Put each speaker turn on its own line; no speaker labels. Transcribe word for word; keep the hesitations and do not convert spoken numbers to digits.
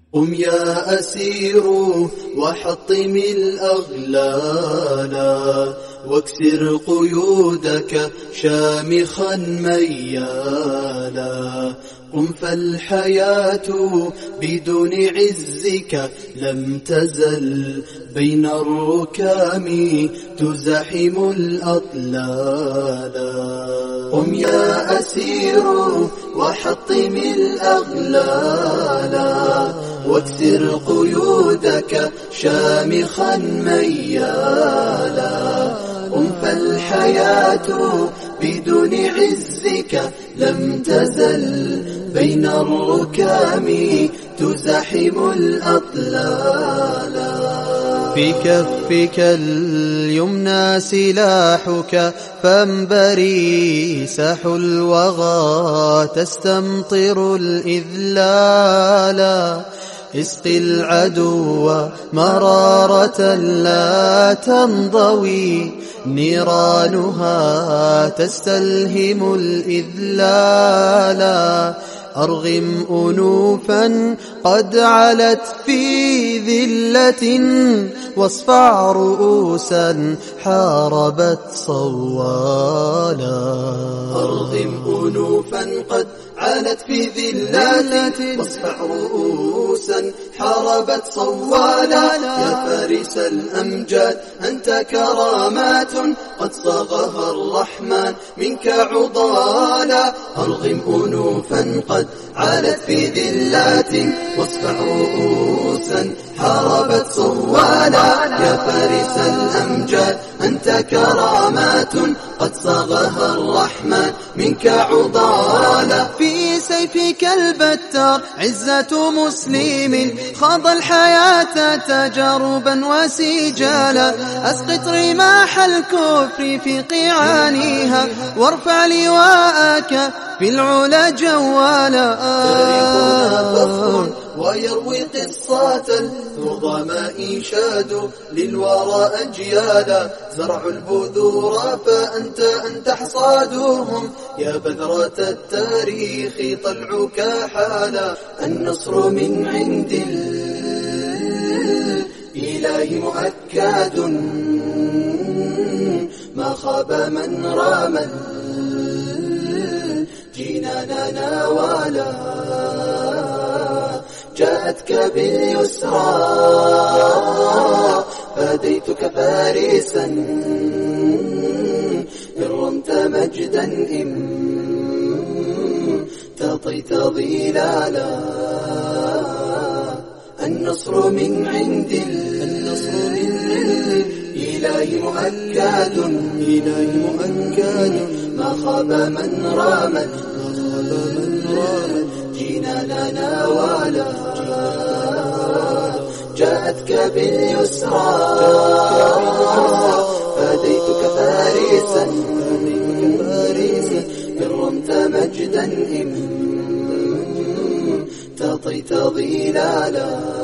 قم يا أسير وحطم الأغلال واكسر قيودك شامخا ميالا. قم فالحياة بدون عزك لم تزل بين الركام تزاحم الأطلال. قم يا أسير وحطم الأغلال واكسر قيودك شامخا ميالا. قم فالحياة بدون عزك لم تزل بين الركام تزاحم الأطلال. في كفك اليمنى سلاحك فانبري ساح الوغى تستمطر الإذلال. اسقي العدو مرارة لا تنضوي نيرانها تستلهم الإذلال. أرغم أنوفا قد علت في ذلة واصفع رؤوسا حاربت صوالا. أرغم أنوفا قد علت في ذلة واصفع رؤوسا حاربت صوالا. يا فارس الأمجاد أنت كرامات قد صاغها الرحمن منك عضالا. أرغم أنوفا قد علت في ذلات واصفع رؤوسا حاربت صوالا. يا فارس الأمجاد أنت كرامات قد صاغها الرحمن منك عضالا. في سيفك البتار عزة مسلم خاض الحياة تجاربا وسجالا. أسقط رماح الكفر في قيعانها وارفع لواءك في العلا جوالا. تاريخنا فخر ويروي قصة النظماء شادوا للورى أجيالا. زرعوا البذور فأنت أن تحصادهم يا بذرة التاريخ طلعك حالا. النصر من عند الإله مؤكد ما خاب من رام جينانا ناوالا. جاءتك باليسرى فديتك فارسا إن رمت مجدا إن تطيت ظلالا. النصر من عند الإله مؤكد ما خاب من رامت جينانا ناوالا. جاءتك باليسرى فديتك فارسا إن رمت مجدا إن تطيت ظلالا.